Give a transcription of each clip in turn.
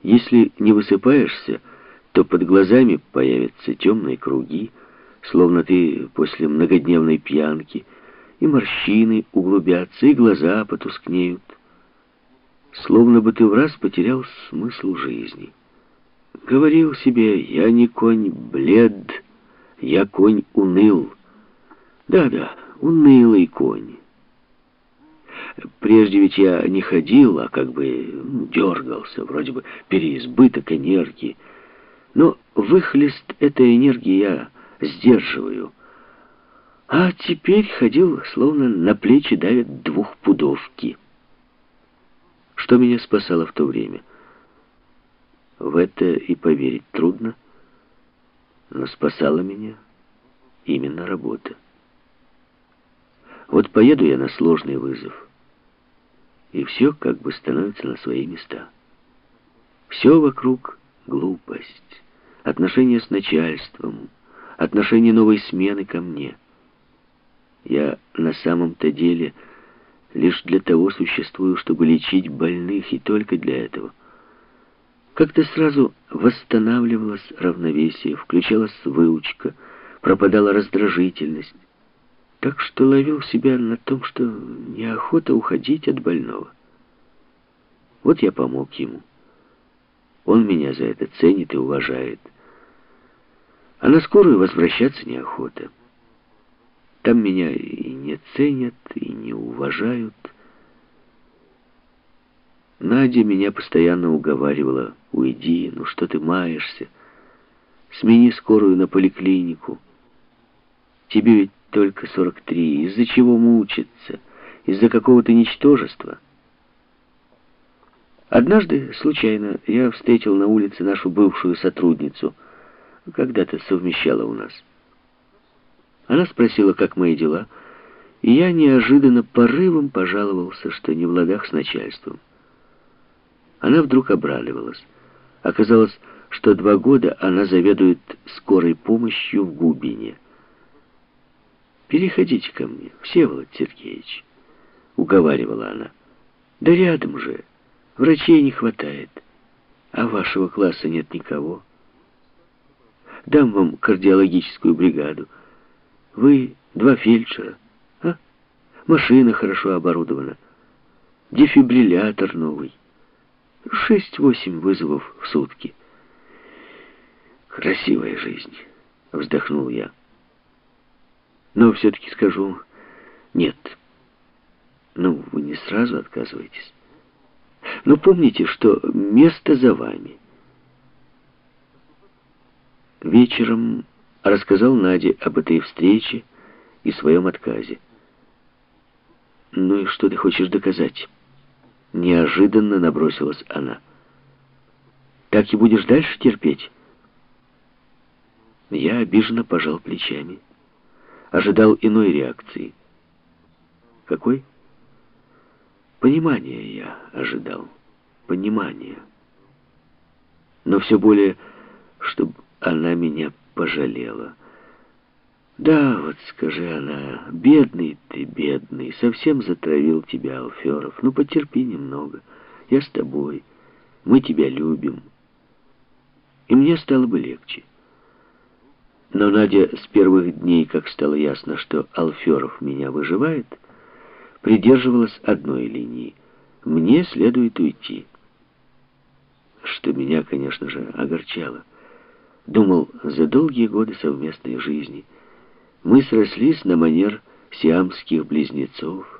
Если не высыпаешься, то под глазами появятся темные круги, словно ты после многодневной пьянки, и морщины углубятся, и глаза потускнеют. Словно бы ты враз потерял смысл жизни. Говорил себе: я не конь блед, я конь уныл. Да-да, унылый конь. Прежде ведь я не ходил, а как бы дергался, вроде бы переизбыток энергии. Но выхлест этой энергии я сдерживаю. А теперь ходил, словно на плечи давят двухпудовки. Что меня спасало в то время? В это и поверить трудно, но спасала меня именно работа. Вот поеду я на сложный вызов, и все как бы становится на свои места. Все вокруг глупость, отношения с начальством, отношение новой смены ко мне. Я на самом-то деле лишь для того существую, чтобы лечить больных, и только для этого. Как-то сразу восстанавливалось равновесие, включалась выучка, пропадала раздражительность. Так что ловил себя на том, что неохота уходить от больного. Вот я помог ему. Он меня за это ценит и уважает. А на скорую возвращаться неохота. Там меня и не ценят, и не уважают. Надя меня постоянно уговаривала: уйди, ну что ты маешься, смени скорую на поликлинику. Тебе ведь только 43, из-за чего мучиться? Из-за какого-то ничтожества? Однажды, случайно, я встретил на улице нашу бывшую сотрудницу, когда-то совмещала у нас. Она спросила, как мои дела, и я неожиданно порывом пожаловался, что не в ладах с начальством. Она вдруг обрадовалась. Оказалось, что 2 года она заведует скорой помощью в Губине. «Переходите ко мне, Всеволод Сергеевич», — уговаривала она. «Да рядом же, врачей не хватает, а вашего класса нет никого. Дам вам кардиологическую бригаду. Вы 2 фельдшера, а? Машина хорошо оборудована, дефибриллятор новый, 6-8 вызовов в сутки». «Красивая жизнь», — вздохнул я. «Но все-таки скажу нет». «Ну, вы не сразу отказываетесь. Но помните, что место за вами». Вечером рассказал Наде об этой встрече и своем отказе. «Ну и что ты хочешь доказать?» Неожиданно набросилась она. «Так и будешь дальше терпеть?» Я обиженно пожал плечами. Ожидал иной реакции. Какой? Понимания я ожидал. Понимания. Но все более, чтобы она меня пожалела. «Да, вот скажи она, бедный ты, бедный, совсем затравил тебя Алферов. Ну, потерпи немного, я с тобой, мы тебя любим». И мне стало бы легче. Но Надя с первых дней, как стало ясно, что Алферов меня выживает, придерживалась одной линии: мне следует уйти. Что меня, конечно же, огорчало. Думал, за долгие годы совместной жизни мы срослись на манер сиамских близнецов.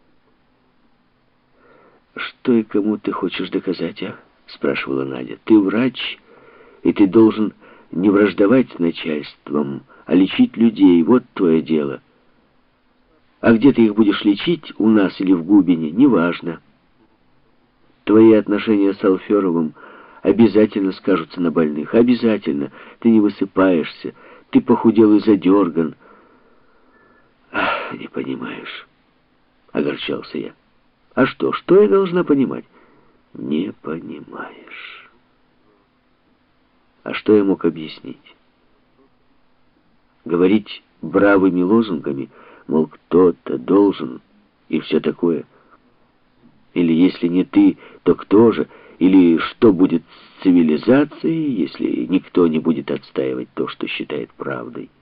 «Что и кому ты хочешь доказать, а?» — спрашивала Надя. «Ты врач, и ты должен не враждовать с начальством, а лечить людей. Вот твое дело. А где ты их будешь лечить, у нас или в Губине, неважно. Твои отношения с Алферовым обязательно скажутся на больных. Обязательно. Ты не высыпаешься, ты похудел и задерган». «Ах, не понимаешь», — огорчался я. «А что я должна понимать?» «Не понимаешь». А что я мог объяснить? Говорить бравыми лозунгами, мол, кто-то должен, и все такое. Или если не ты, то кто же? Или что будет цивилизацией, если никто не будет отстаивать то, что считает правдой.